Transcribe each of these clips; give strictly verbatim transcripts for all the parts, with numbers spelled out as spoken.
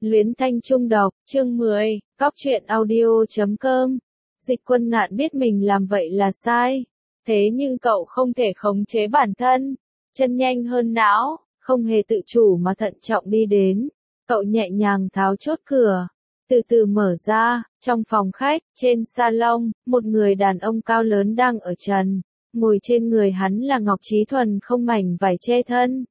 Luyến Thanh Trung đọc, chương mười, cóc truyện audio chấm com. Dịch Quân Ngạn biết mình làm vậy là sai. Thế nhưng cậu không thể khống chế bản thân. Chân nhanh hơn não, không hề tự chủ mà thận trọng đi đến. Cậu nhẹ nhàng tháo chốt cửa. Từ từ mở ra, trong phòng khách, trên salon, một người đàn ông cao lớn đang ở trần. Ngồi trên người hắn là Ngọc Chí Thuần không mảnh vải che thân.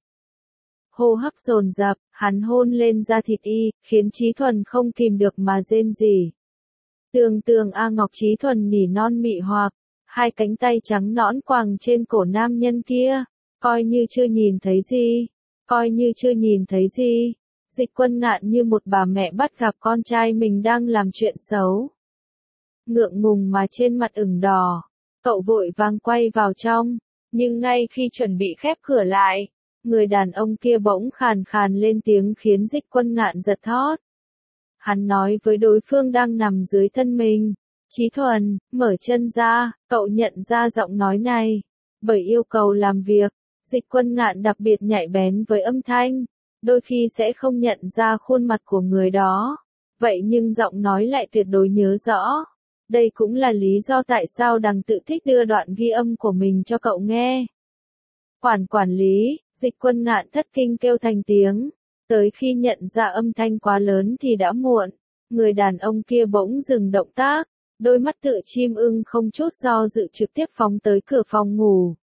Hô hấp dồn dập, hắn hôn lên da thịt y, khiến Chí Thuần không kìm được mà rên rỉ. Tường tường a Ngọc Chí Thuần nỉ non mị hoặc, hai cánh tay trắng nõn quàng trên cổ nam nhân kia, coi như chưa nhìn thấy gì, coi như chưa nhìn thấy gì. Dịch Quân Ngạn như một bà mẹ bắt gặp con trai mình đang làm chuyện xấu. Ngượng ngùng mà trên mặt ửng đỏ, cậu vội vàng quay vào trong, nhưng ngay khi chuẩn bị khép cửa lại, người đàn ông kia bỗng khàn khàn lên tiếng khiến Dịch Quân Ngạn giật thót. Hắn nói với đối phương đang nằm dưới thân mình, Chí Thuần, mở chân ra, cậu nhận ra giọng nói này, bởi yêu cầu làm việc, Dịch Quân Ngạn đặc biệt nhạy bén với âm thanh, đôi khi sẽ không nhận ra khuôn mặt của người đó, vậy nhưng giọng nói lại tuyệt đối nhớ rõ. Đây cũng là lý do tại sao Đằng Tự thích đưa đoạn ghi âm của mình cho cậu nghe. Quản quản lý, Dịch Quân Ngạn thất kinh kêu thành tiếng, tới khi nhận ra âm thanh quá lớn thì đã muộn, người đàn ông kia bỗng dừng động tác, đôi mắt tựa chim ưng không chút do dự trực tiếp phóng tới cửa phòng ngủ.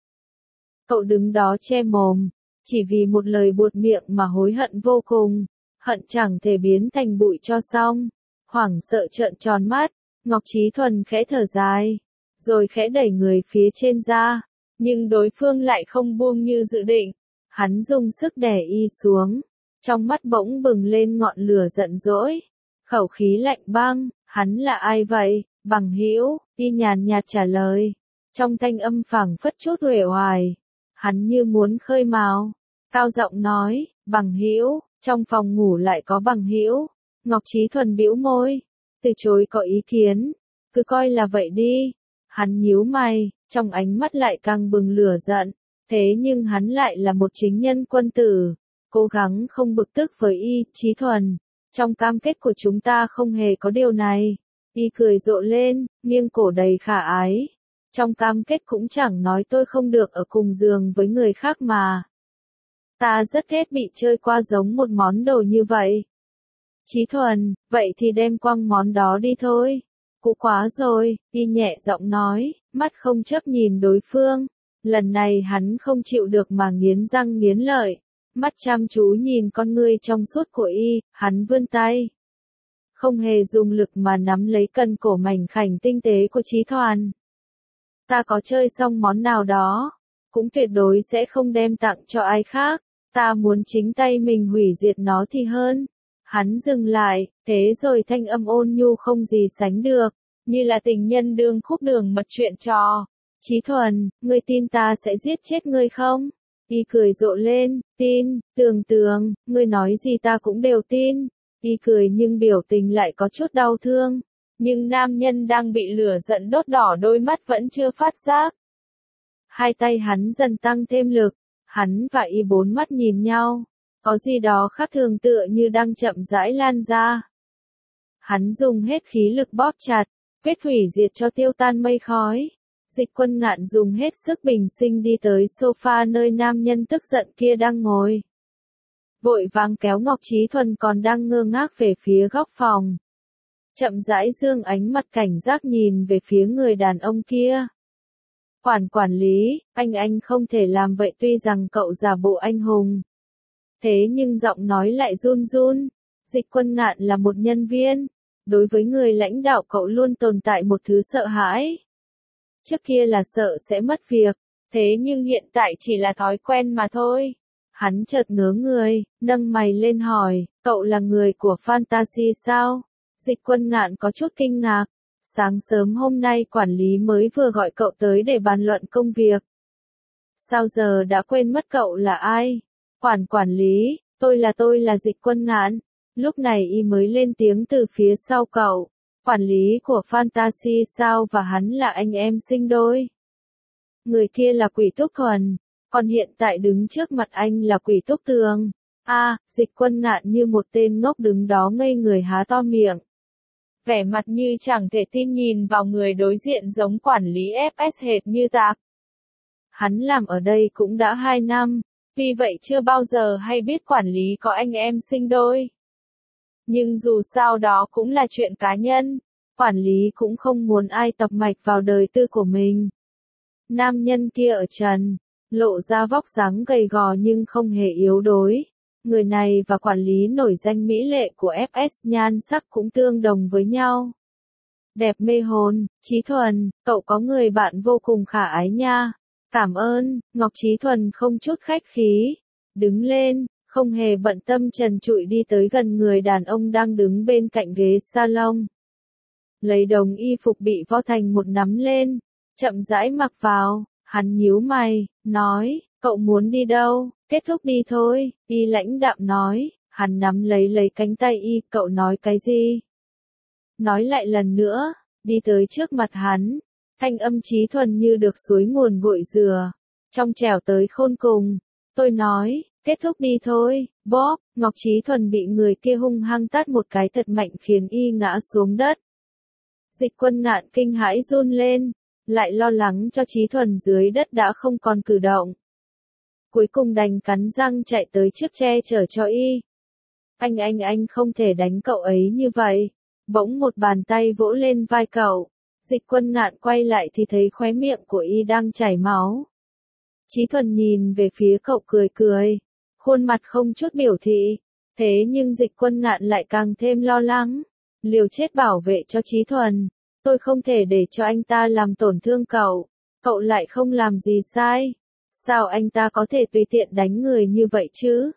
Cậu đứng đó che mồm, chỉ vì một lời buột miệng mà hối hận vô cùng, hận chẳng thể biến thành bụi cho xong, hoảng sợ trợn tròn mắt, Ngọc Chí Thuần khẽ thở dài, rồi khẽ đẩy người phía trên ra, nhưng đối phương lại không buông như dự định, hắn dùng sức đè y xuống, trong mắt bỗng bừng lên ngọn lửa giận dỗi, khẩu khí lạnh băng, hắn là ai vậy, bằng hữu, y nhàn nhạt trả lời, trong thanh âm phảng phất chút uể oải, hắn như muốn khơi mào, cao giọng nói, bằng hữu, trong phòng ngủ lại có bằng hữu, Ngọc Chí Thuần bĩu môi, từ chối có ý kiến, cứ coi là vậy đi, hắn nhíu mày, trong ánh mắt lại càng bừng lửa giận, thế nhưng hắn lại là một chính nhân quân tử, cố gắng không bực tức với y, Chí Thuần, trong cam kết của chúng ta không hề có điều này, y cười rộ lên, nghiêng cổ đầy khả ái, trong cam kết cũng chẳng nói tôi không được ở cùng giường với người khác mà. Ta rất ghét bị chơi qua giống một món đồ như vậy. Chí Thuần, vậy thì đem quăng món đó đi thôi. Cũ quá rồi, y nhẹ giọng nói, mắt không chấp nhìn đối phương. Lần này hắn không chịu được mà nghiến răng nghiến lợi. Mắt chăm chú nhìn con ngươi trong suốt của y, hắn vươn tay. Không hề dùng lực mà nắm lấy cần cổ mảnh khảnh tinh tế của Chí Thuần. Ta có chơi xong món nào đó, cũng tuyệt đối sẽ không đem tặng cho ai khác. Ta muốn chính tay mình hủy diệt nó thì hơn. Hắn dừng lại, thế rồi thanh âm ôn nhu không gì sánh được, như là tình nhân đương khúc đường mật chuyện trò. Chí Thuần, ngươi tin ta sẽ giết chết ngươi không? Y cười rộ lên, tin, tường tường, ngươi nói gì ta cũng đều tin. Y cười nhưng biểu tình lại có chút đau thương, nhưng nam nhân đang bị lửa giận đốt đỏ đôi mắt vẫn chưa phát giác. Hai tay hắn dần tăng thêm lực, hắn và y bốn mắt nhìn nhau. Có gì đó khác thường tựa như đang chậm rãi lan ra. Hắn dùng hết khí lực bóp chặt, quyết hủy diệt cho tiêu tan mây khói. Dịch Quân Ngạn dùng hết sức bình sinh đi tới sofa nơi nam nhân tức giận kia đang ngồi. Vội vàng kéo Ngọc Chí Thuần còn đang ngơ ngác về phía góc phòng. Chậm rãi dương ánh mặt cảnh giác nhìn về phía người đàn ông kia. Quản quản lý, anh anh không thể làm vậy tuy rằng cậu giả bộ anh hùng. Thế nhưng giọng nói lại run run, Dịch Quân Ngạn là một nhân viên, đối với người lãnh đạo cậu luôn tồn tại một thứ sợ hãi. Trước kia là sợ sẽ mất việc, thế nhưng hiện tại chỉ là thói quen mà thôi. Hắn chợt ngớ người, nâng mày lên hỏi, cậu là người của Fantasy sao? Dịch Quân Ngạn có chút kinh ngạc, sáng sớm hôm nay quản lý mới vừa gọi cậu tới để bàn luận công việc. Sao giờ đã quên mất cậu là ai? Quản quản lý, tôi là tôi là Dịch Quân Ngạn. Lúc này y mới lên tiếng từ phía sau cậu. Quản lý của Fantasy sao và hắn là anh em sinh đôi. Người kia là Quỷ Túc Thuần, còn hiện tại đứng trước mặt anh là Quỷ Túc Tường. A, Dịch Quân Ngạn như một tên ngốc đứng đó ngây người há to miệng. Vẻ mặt như chẳng thể tin nhìn vào người đối diện giống quản lý ép ét hệt như tạc. Hắn làm ở đây cũng đã hai năm, vì vậy chưa bao giờ hay biết quản lý có anh em sinh đôi. Nhưng dù sao đó cũng là chuyện cá nhân, quản lý cũng không muốn ai tập mạch vào đời tư của mình. Nam nhân kia ở trần, lộ ra vóc dáng gầy gò nhưng không hề yếu đuối. Người này và quản lý nổi danh mỹ lệ của ép ét nhan sắc cũng tương đồng với nhau. Đẹp mê hồn, Chí Thuần, cậu có người bạn vô cùng khả ái nha. Cảm ơn, Ngọc Chí Thuần không chút khách khí. Đứng lên, không hề bận tâm trần trụi đi tới gần người đàn ông đang đứng bên cạnh ghế salon. Lấy đồng y phục bị vo thành một nắm lên, chậm rãi mặc vào, hắn nhíu mày, nói, cậu muốn đi đâu, kết thúc đi thôi, y lãnh đạm nói, hắn nắm lấy lấy cánh tay y, cậu nói cái gì? Nói lại lần nữa, đi tới trước mặt hắn, thanh âm Chí Thuần như được suối nguồn gội dừa, trong trẻo tới khôn cùng, tôi nói, kết thúc đi thôi, bóp, Ngọc Chí Thuần bị người kia hung hăng tát một cái thật mạnh khiến y ngã xuống đất. Dịch Quân Ngạn kinh hãi run lên, lại lo lắng cho Chí Thuần dưới đất đã không còn cử động. Cuối cùng đành cắn răng chạy tới trước che chở cho y. Anh anh anh không thể đánh cậu ấy như vậy. Bỗng một bàn tay vỗ lên vai cậu. Dịch Quân Ngạn quay lại thì thấy khóe miệng của y đang chảy máu. Chí Thuần nhìn về phía cậu cười cười. Khuôn mặt không chút biểu thị. Thế nhưng Dịch Quân Ngạn lại càng thêm lo lắng. Liều chết bảo vệ cho Chí Thuần. Tôi không thể để cho anh ta làm tổn thương cậu. Cậu lại không làm gì sai. Sao anh ta có thể tùy tiện đánh người như vậy chứ?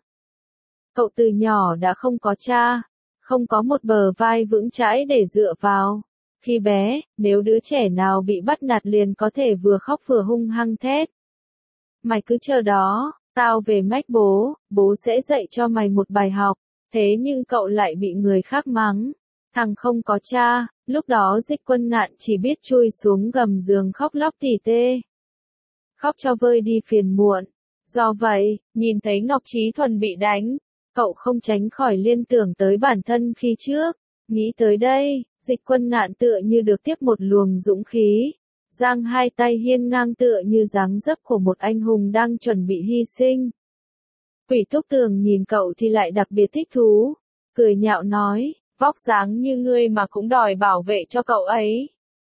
Cậu từ nhỏ đã không có cha, không có một bờ vai vững chãi để dựa vào. Khi bé, nếu đứa trẻ nào bị bắt nạt liền có thể vừa khóc vừa hung hăng thét. Mày cứ chờ đó, tao về mách bố, bố sẽ dạy cho mày một bài học. Thế nhưng cậu lại bị người khác mắng. Thằng không có cha, lúc đó Dịch Quân Ngạn chỉ biết chui xuống gầm giường khóc lóc tỉ tê. Khóc cho vơi đi phiền muộn. Do vậy, nhìn thấy Ngọc Chí Thuần bị đánh, cậu không tránh khỏi liên tưởng tới bản thân khi trước. Nghĩ tới đây, Dịch Quân Ngạn tựa như được tiếp một luồng dũng khí. Giang hai tay hiên ngang tựa như dáng dấp của một anh hùng đang chuẩn bị hy sinh. Quỷ Túc Tường nhìn cậu thì lại đặc biệt thích thú. Cười nhạo nói, vóc dáng như ngươi mà cũng đòi bảo vệ cho cậu ấy.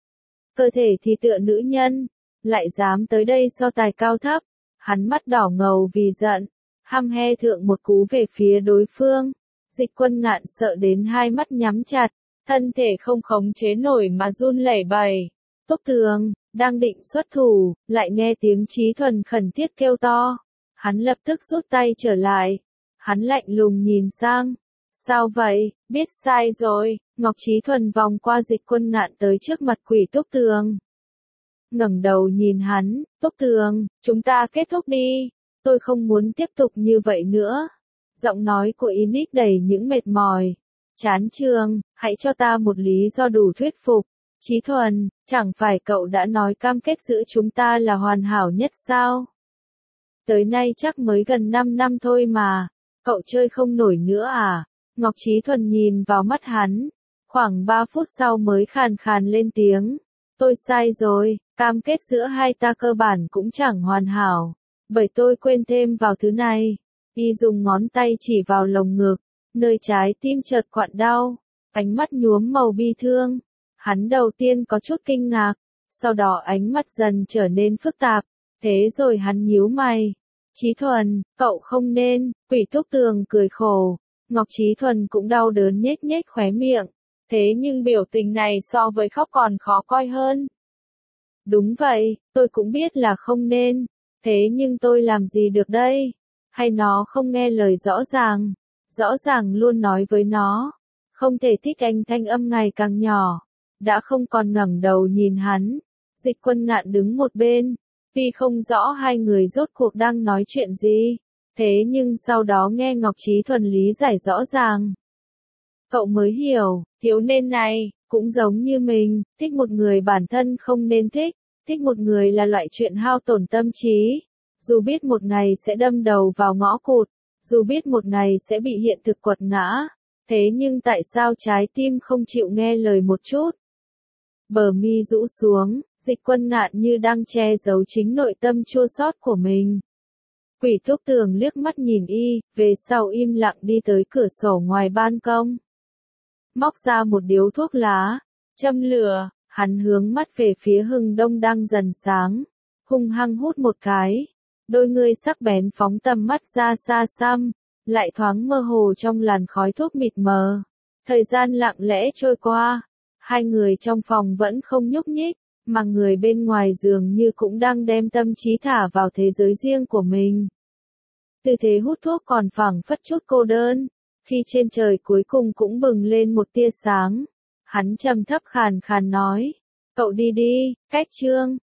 Cơ thể thì tựa nữ nhân. Lại dám tới đây so tài cao thấp, hắn mắt đỏ ngầu vì giận, hăm he thượng một cú về phía đối phương. Dịch Quân Ngạn sợ đến hai mắt nhắm chặt, thân thể không khống chế nổi mà run lẩy bẩy. Túc Tường, đang định xuất thủ, lại nghe tiếng Chí Thuần khẩn thiết kêu to. Hắn lập tức rút tay trở lại. Hắn lạnh lùng nhìn sang. Sao vậy, biết sai rồi, Ngọc Chí Thuần vòng qua Dịch Quân Ngạn tới trước mặt Quỷ Túc Tường. Ngẩng đầu nhìn hắn, Túc Tường, chúng ta kết thúc đi, tôi không muốn tiếp tục như vậy nữa. Giọng nói của Inic đầy những mệt mỏi. Chán trường, hãy cho ta một lý do đủ thuyết phục. Chí Thuần, chẳng phải cậu đã nói cam kết giữa chúng ta là hoàn hảo nhất sao? Tới nay chắc mới gần năm năm thôi mà, cậu chơi không nổi nữa à? Ngọc Chí Thuần nhìn vào mắt hắn, khoảng ba phút sau mới khàn khàn lên tiếng. Tôi sai rồi, cam kết giữa hai ta cơ bản cũng chẳng hoàn hảo, bởi tôi quên thêm vào thứ này. Y dùng ngón tay chỉ vào lồng ngực, nơi trái tim chợt quặn đau, ánh mắt nhuốm màu bi thương. Hắn đầu tiên có chút kinh ngạc, sau đó ánh mắt dần trở nên phức tạp, thế rồi hắn nhíu mày. Chí Thuần, cậu không nên, Quỷ Túc Tường cười khổ. Ngọc Chí Thuần cũng đau đớn nhếch nhếch khóe miệng, thế nhưng biểu tình này so với khóc còn khó coi hơn. Đúng vậy, tôi cũng biết là không nên, thế nhưng tôi làm gì được đây? Hay nó không nghe lời rõ ràng, rõ ràng luôn nói với nó, không thể thích anh. Thanh âm ngày càng nhỏ, đã không còn ngẩng đầu nhìn hắn. Dịch Quân Ngạn đứng một bên, tuy không rõ hai người rốt cuộc đang nói chuyện gì, thế nhưng sau đó nghe Ngọc Chí Thuần lý giải rõ ràng. Cậu mới hiểu, thiếu niên này, cũng giống như mình, thích một người bản thân không nên thích, thích một người là loại chuyện hao tổn tâm trí. Dù biết một ngày sẽ đâm đầu vào ngõ cụt, Dù biết một ngày sẽ bị hiện thực quật ngã, thế nhưng tại sao trái tim không chịu nghe lời một chút? Bờ mi rũ xuống, Dịch Quân Ngạn như đang che giấu chính nội tâm chua xót của mình. Quỷ Thúc Tường liếc mắt nhìn y, về sau im lặng đi tới cửa sổ ngoài ban công. Móc ra một điếu thuốc lá, châm lửa, hắn hướng mắt về phía hừng đông đang dần sáng, hung hăng hút một cái. Đôi ngươi sắc bén phóng tầm mắt ra xa xăm, lại thoáng mơ hồ trong làn khói thuốc mịt mờ. Thời gian lặng lẽ trôi qua, hai người trong phòng vẫn không nhúc nhích, mà người bên ngoài dường như cũng đang đem tâm trí thả vào thế giới riêng của mình. Tư thế hút thuốc còn phảng phất chút cô đơn, khi trên trời cuối cùng cũng bừng lên một tia sáng. Hắn trầm thấp khàn khàn nói, cậu đi đi, Cách Trương.